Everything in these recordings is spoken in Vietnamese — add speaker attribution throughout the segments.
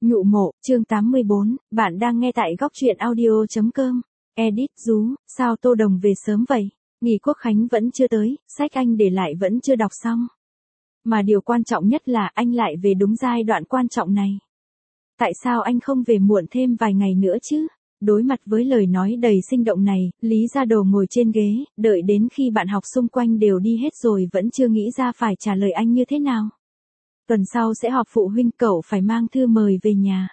Speaker 1: Nhụ mộ, chương 84, bạn đang nghe tại góc truyện audio.com. Edit Rú, sao Tô Đồng về sớm vậy? Nghỉ Quốc khánh vẫn chưa tới, sách anh để lại vẫn chưa đọc xong. Mà điều quan trọng nhất là anh lại về đúng giai đoạn quan trọng này. Tại sao anh không về muộn thêm vài ngày nữa chứ? Đối mặt với lời nói đầy sinh động này, Lý Gia Đồ ngồi trên ghế, đợi đến khi bạn học xung quanh đều đi hết rồi vẫn chưa nghĩ ra phải trả lời anh như thế nào. Tuần sau sẽ họp phụ huynh, cậu phải mang thư mời về nhà.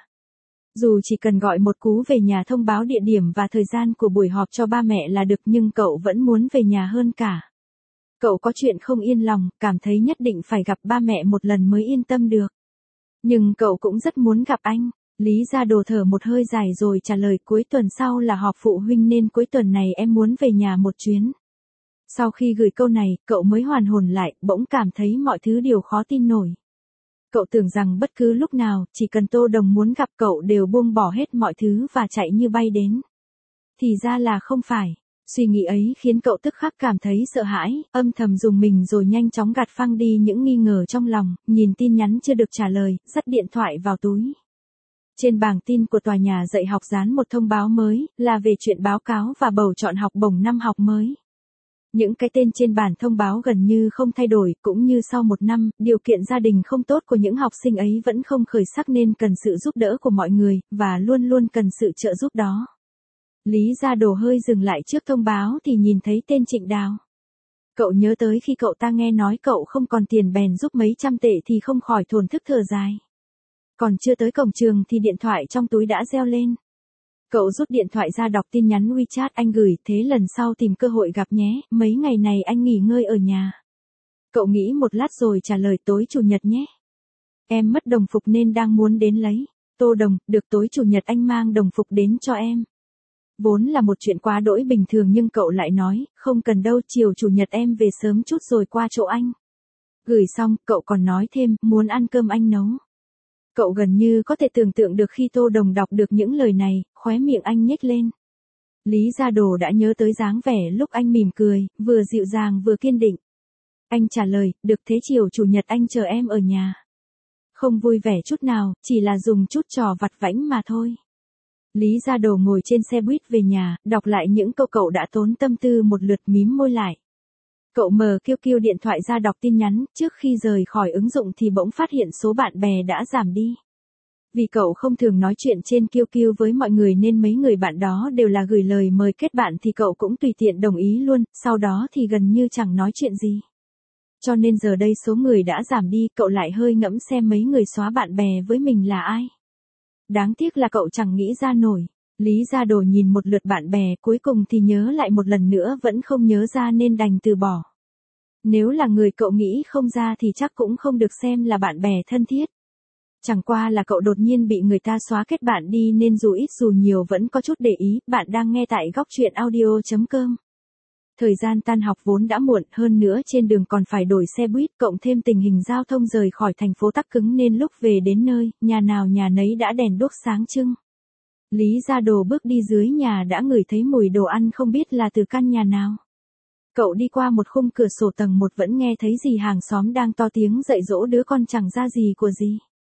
Speaker 1: Dù chỉ cần gọi một cú về nhà thông báo địa điểm và thời gian của buổi họp cho ba mẹ là được, nhưng cậu vẫn muốn về nhà hơn cả. Cậu có chuyện không yên lòng, cảm thấy nhất định phải gặp ba mẹ một lần mới yên tâm được. Nhưng cậu cũng rất muốn gặp anh. Lý Gia Đồ thở một hơi dài rồi trả lời, cuối tuần sau là họp phụ huynh nên cuối tuần này em muốn về nhà một chuyến. Sau khi gửi câu này, cậu mới hoàn hồn lại, bỗng cảm thấy mọi thứ đều khó tin nổi. Cậu tưởng rằng bất cứ lúc nào, chỉ cần Tô Đồng muốn gặp cậu đều buông bỏ hết mọi thứ và chạy như bay đến. Thì ra là không phải. Suy nghĩ ấy khiến cậu tức khắc cảm thấy sợ hãi, âm thầm dùng mình rồi nhanh chóng gạt phăng đi những nghi ngờ trong lòng, nhìn tin nhắn chưa được trả lời, dắt điện thoại vào túi. Trên bảng tin của tòa nhà dạy học dán một thông báo mới, là về chuyện báo cáo và bầu chọn học bổng năm học mới. Những cái tên trên bản thông báo gần như không thay đổi, cũng như sau một năm, điều kiện gia đình không tốt của những học sinh ấy vẫn không khởi sắc nên cần sự giúp đỡ của mọi người, và luôn luôn cần sự trợ giúp đó. Lý Gia Đồ hơi dừng lại trước thông báo thì nhìn thấy tên Trịnh Đào. Cậu nhớ tới khi cậu ta nghe nói cậu không còn tiền bèn giúp mấy trăm tệ thì không khỏi thổn thức thở dài. Còn chưa tới cổng trường thì điện thoại trong túi đã reo lên. Cậu rút điện thoại ra đọc tin nhắn WeChat anh gửi, thế lần sau tìm cơ hội gặp nhé, mấy ngày này anh nghỉ ngơi ở nhà. Cậu nghĩ một lát rồi trả lời, tối chủ nhật nhé. Em mất đồng phục nên đang muốn đến lấy. Tô Đồng, được, tối chủ nhật anh mang đồng phục đến cho em. Vốn là một chuyện quá đỗi bình thường nhưng cậu lại nói, không cần đâu, chiều chủ nhật em về sớm chút rồi qua chỗ anh. Gửi xong, cậu còn nói thêm, muốn ăn cơm anh nấu. Cậu gần như có thể tưởng tượng được khi Tô Đồng đọc được những lời này, khóe miệng anh nhếch lên. Lý Gia Đồ đã nhớ tới dáng vẻ lúc anh mỉm cười, vừa dịu dàng vừa kiên định. Anh trả lời, được, thế chiều chủ nhật anh chờ em ở nhà. Không vui vẻ chút nào, chỉ là dùng chút trò vặt vãnh mà thôi. Lý Gia Đồ ngồi trên xe buýt về nhà, đọc lại những câu cậu đã tốn tâm tư một lượt, mím môi lại. Cậu mở QQ điện thoại ra đọc tin nhắn, trước khi rời khỏi ứng dụng thì bỗng phát hiện số bạn bè đã giảm đi. Vì cậu không thường nói chuyện trên QQ với mọi người nên mấy người bạn đó đều là gửi lời mời kết bạn thì cậu cũng tùy tiện đồng ý luôn, sau đó thì gần như chẳng nói chuyện gì. Cho nên giờ đây số người đã giảm đi, cậu lại hơi ngẫm xem mấy người xóa bạn bè với mình là ai. Đáng tiếc là cậu chẳng nghĩ ra nổi. Lý Gia Đồ nhìn một lượt bạn bè, cuối cùng thì nhớ lại một lần nữa vẫn không nhớ ra nên đành từ bỏ. Nếu là người cậu nghĩ không ra thì chắc cũng không được xem là bạn bè thân thiết. Chẳng qua là cậu đột nhiên bị người ta xóa kết bạn đi nên dù ít dù nhiều vẫn có chút để ý. Bạn đang nghe tại góc truyện audio.com. Thời gian tan học vốn đã muộn, hơn nữa trên đường còn phải đổi xe buýt, cộng thêm tình hình giao thông rời khỏi thành phố tắc cứng nên lúc về đến nơi, nhà nào nhà nấy đã đèn đuốc sáng trưng. Lý Gia Đồ bước đi dưới nhà đã ngửi thấy mùi đồ ăn không biết là từ căn nhà nào. Cậu đi qua một khung cửa sổ tầng 1 vẫn nghe thấy dì hàng xóm đang to tiếng dạy dỗ đứa con chẳng ra gì của dì.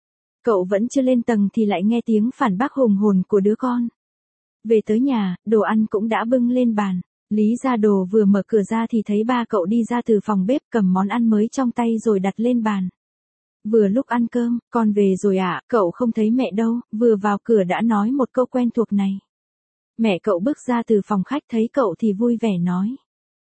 Speaker 1: Cậu vẫn chưa lên tầng thì lại nghe tiếng phản bác hùng hồn của đứa con. Về tới nhà, đồ ăn cũng đã bưng lên bàn. Lý Gia Đồ vừa mở cửa ra thì thấy ba cậu đi ra từ phòng bếp cầm món ăn mới trong tay rồi đặt lên bàn. Vừa lúc ăn cơm, con về rồi ạ, cậu không thấy mẹ đâu, vừa vào cửa đã nói một câu quen thuộc này. Mẹ cậu bước ra từ phòng khách thấy cậu thì vui vẻ nói.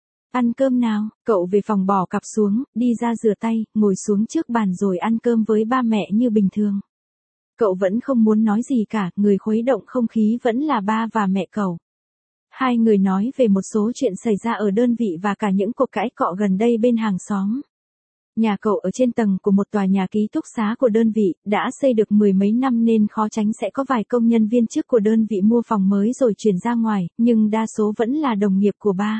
Speaker 1: Ăn cơm nào, cậu về phòng bỏ cặp xuống, đi ra rửa tay, ngồi xuống trước bàn rồi ăn cơm với ba mẹ như bình thường. Cậu vẫn không muốn nói gì cả, người khuấy động không khí vẫn là ba và mẹ cậu. Hai người nói về một số chuyện xảy ra ở đơn vị và cả những cuộc cãi cọ gần đây bên hàng xóm. Nhà cậu ở trên tầng của một tòa nhà ký túc xá của đơn vị, đã xây được mười mấy năm nên khó tránh sẽ có vài công nhân viên chức của đơn vị mua phòng mới rồi chuyển ra ngoài, nhưng đa số vẫn là đồng nghiệp của ba.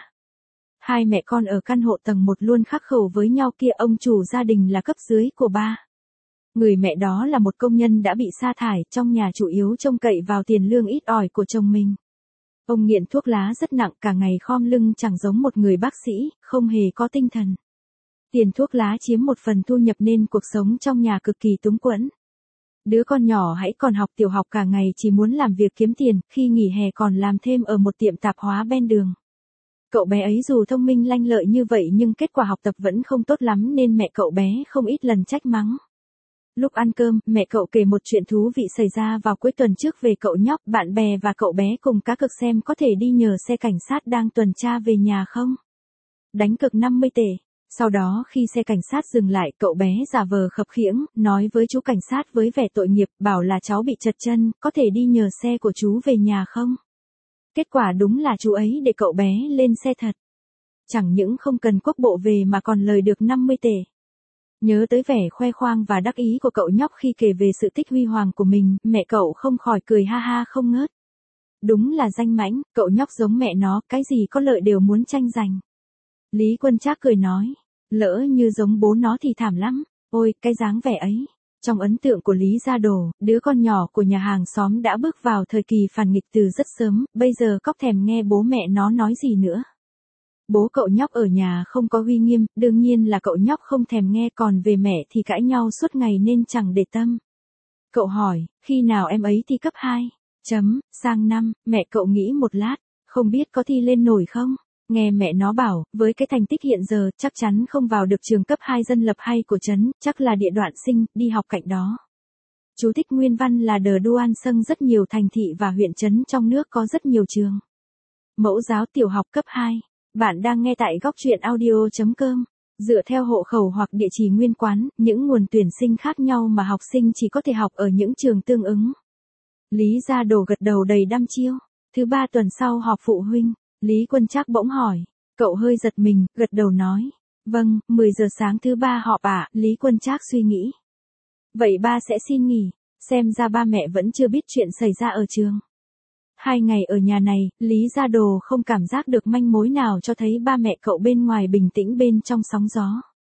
Speaker 1: Hai mẹ con ở căn hộ tầng 1 luôn khắc khẩu với nhau kia, ông chủ gia đình là cấp dưới của ba. Người mẹ đó là một công nhân đã bị sa thải, trong nhà chủ yếu trông cậy vào tiền lương ít ỏi của chồng mình. Ông nghiện thuốc lá rất nặng, cả ngày khom lưng chẳng giống một người bác sĩ, không hề có tinh thần. Tiền thuốc lá chiếm một phần thu nhập nên cuộc sống trong nhà cực kỳ túng quẫn. Đứa con nhỏ hãy còn học tiểu học cả ngày chỉ muốn làm việc kiếm tiền, khi nghỉ hè còn làm thêm ở một tiệm tạp hóa bên đường. Cậu bé ấy dù thông minh lanh lợi như vậy nhưng kết quả học tập vẫn không tốt lắm nên mẹ cậu bé không ít lần trách mắng. Lúc ăn cơm, mẹ cậu kể một chuyện thú vị xảy ra vào cuối tuần trước về cậu nhóc, bạn bè và cậu bé cùng cá cược xem có thể đi nhờ xe cảnh sát đang tuần tra về nhà không. Đánh cược 50 tệ. Sau đó khi xe cảnh sát dừng lại, cậu bé giả vờ khập khiễng, nói với chú cảnh sát với vẻ tội nghiệp, bảo là cháu bị trật chân, có thể đi nhờ xe của chú về nhà không? Kết quả đúng là chú ấy để cậu bé lên xe thật. Chẳng những không cần quốc bộ về mà còn lời được 50 tệ. Nhớ tới vẻ khoe khoang và đắc ý của cậu nhóc khi kể về sự tích huy hoàng của mình, mẹ cậu không khỏi cười ha ha không ngớt. Đúng là danh mãnh, cậu nhóc giống mẹ nó, cái gì có lợi đều muốn tranh giành. Lý Quân Trác cười nói, lỡ như giống bố nó thì thảm lắm, ôi, cái dáng vẻ ấy. Trong ấn tượng của Lý Gia Đồ, đứa con nhỏ của nhà hàng xóm đã bước vào thời kỳ phản nghịch từ rất sớm, bây giờ cóc thèm nghe bố mẹ nó nói gì nữa. Bố cậu nhóc ở nhà không có uy nghiêm, đương nhiên là cậu nhóc không thèm nghe, còn về mẹ thì cãi nhau suốt ngày nên chẳng để tâm. Cậu hỏi, khi nào em ấy thi cấp 2? Sang năm, mẹ cậu nghĩ một lát, không biết có thi lên nổi không? Nghe mẹ nó bảo, với cái thành tích hiện giờ, chắc chắn không vào được trường cấp 2 dân lập hay của trấn, chắc là địa đoạn sinh, đi học cạnh đó. Chú thích nguyên văn là đờ Duan Sâng, rất nhiều thành thị và huyện trấn trong nước có rất nhiều trường mẫu giáo tiểu học cấp 2. Bạn đang nghe tại góc truyện audio.com. Dựa theo hộ khẩu hoặc địa chỉ nguyên quán, những nguồn tuyển sinh khác nhau mà học sinh chỉ có thể học ở những trường tương ứng. Lý Gia Đồ gật đầu đầy đăm chiêu. Thứ 3 tuần sau họp phụ huynh, Lý Quân Trác bỗng hỏi. Cậu hơi giật mình, gật đầu nói. Vâng, 10 giờ sáng thứ 3 họp ạ. Lý Quân Trác suy nghĩ. Vậy ba sẽ xin nghỉ, xem ra ba mẹ vẫn chưa biết chuyện xảy ra ở trường. 2 ngày ở nhà này, Lý Gia Đồ không cảm giác được manh mối nào cho thấy ba mẹ cậu bên ngoài bình tĩnh bên trong sóng gió.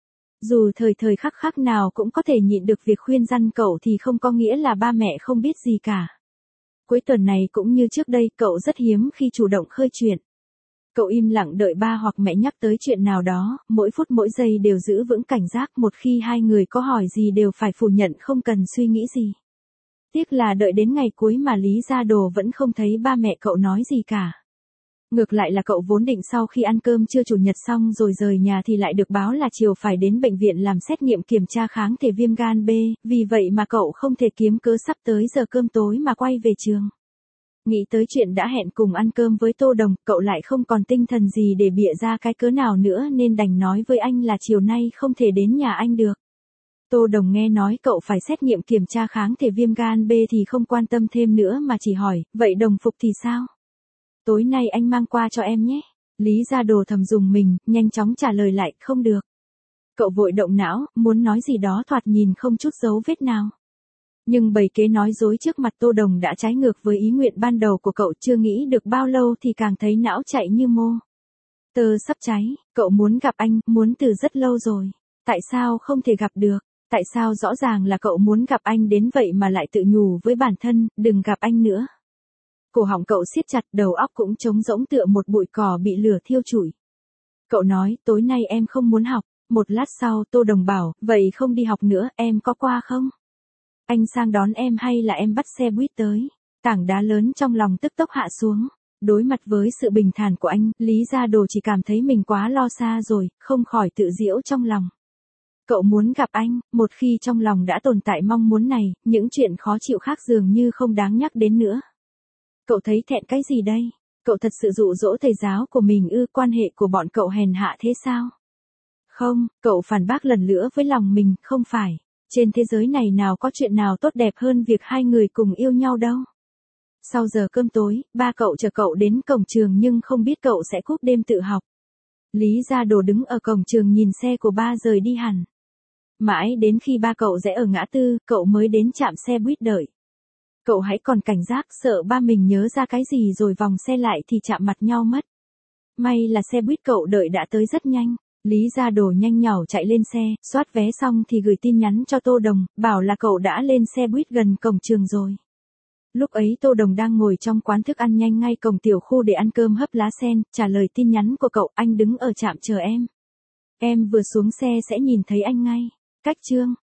Speaker 1: Dù thời khắc khắc nào cũng có thể nhịn được việc khuyên răn cậu thì không có nghĩa là ba mẹ không biết gì cả. Cuối tuần này cũng như trước đây, cậu rất hiếm khi chủ động khơi chuyện. Cậu im lặng đợi ba hoặc mẹ nhắc tới chuyện nào đó, mỗi phút mỗi giây đều giữ vững cảnh giác, một khi hai người có hỏi gì đều phải phủ nhận không cần suy nghĩ gì. Tiếc là đợi đến ngày cuối mà Lý Gia Đồ vẫn không thấy ba mẹ cậu nói gì cả. Ngược lại là cậu vốn định sau khi ăn cơm trưa chủ nhật xong rồi rời nhà thì lại được báo là chiều phải đến bệnh viện làm xét nghiệm kiểm tra kháng thể viêm gan B, vì vậy mà cậu không thể kiếm cớ sắp tới giờ cơm tối mà quay về trường. Nghĩ tới chuyện đã hẹn cùng ăn cơm với Tô Đồng, cậu lại không còn tinh thần gì để bịa ra cái cớ nào nữa nên đành nói với anh là chiều nay không thể đến nhà anh được. Tô Đồng nghe nói cậu phải xét nghiệm kiểm tra kháng thể viêm gan B thì không quan tâm thêm nữa mà chỉ hỏi, vậy đồng phục thì sao? Tối nay anh mang qua cho em nhé. Lý Gia Đồ thầm dùng mình, nhanh chóng trả lời lại, không được. Cậu vội động não, muốn nói gì đó thoạt nhìn không chút dấu vết nào. Nhưng bầy kế nói dối trước mặt Tô Đồng đã trái ngược với ý nguyện ban đầu của cậu, chưa nghĩ được bao lâu thì càng thấy não chạy như mô tơ sắp cháy. Cậu muốn gặp anh, muốn từ rất lâu rồi. Tại sao không thể gặp được? Tại sao rõ ràng là cậu muốn gặp anh đến vậy mà lại tự nhủ với bản thân, đừng gặp anh nữa. Cổ họng cậu siết chặt, đầu óc cũng trống rỗng tựa một bụi cỏ bị lửa thiêu trụi. Cậu nói, tối nay em không muốn học. Một lát sau Tô Đồng bảo, vậy không đi học nữa, em có qua không? Anh sang đón em hay là em bắt xe buýt tới? Tảng đá lớn trong lòng tức tốc hạ xuống. Đối mặt với sự bình thản của anh, Lý Gia Đồ chỉ cảm thấy mình quá lo xa rồi, không khỏi tự giễu trong lòng. Cậu muốn gặp anh, một khi trong lòng đã tồn tại mong muốn này, những chuyện khó chịu khác dường như không đáng nhắc đến nữa. Cậu thấy thẹn cái gì đây? Cậu thật sự dụ dỗ thầy giáo của mình ư? Quan hệ của bọn cậu hèn hạ thế sao? Không, cậu phản bác lần nữa với lòng mình, không phải. Trên thế giới này nào có chuyện nào tốt đẹp hơn việc hai người cùng yêu nhau đâu. Sau giờ cơm tối, ba cậu chở cậu đến cổng trường nhưng không biết cậu sẽ cúp đêm tự học. Lý Gia Đồ đứng ở cổng trường nhìn xe của ba rời đi hẳn. Mãi đến khi ba cậu rẽ ở ngã tư, cậu mới đến trạm xe buýt đợi. Cậu hãy còn cảnh giác, sợ ba mình nhớ ra cái gì rồi vòng xe lại thì chạm mặt nhau mất. May là xe buýt cậu đợi đã tới rất nhanh. Lý Gia Đồ nhanh nhảu chạy lên xe, soát vé xong thì gửi tin nhắn cho Tô Đồng, bảo là cậu đã lên xe buýt gần cổng trường rồi. Lúc ấy Tô Đồng đang ngồi trong quán thức ăn nhanh ngay cổng tiểu khu để ăn cơm hấp lá sen, trả lời tin nhắn của cậu, anh đứng ở trạm chờ em. Em vừa xuống xe sẽ nhìn thấy anh ngay. Cách chương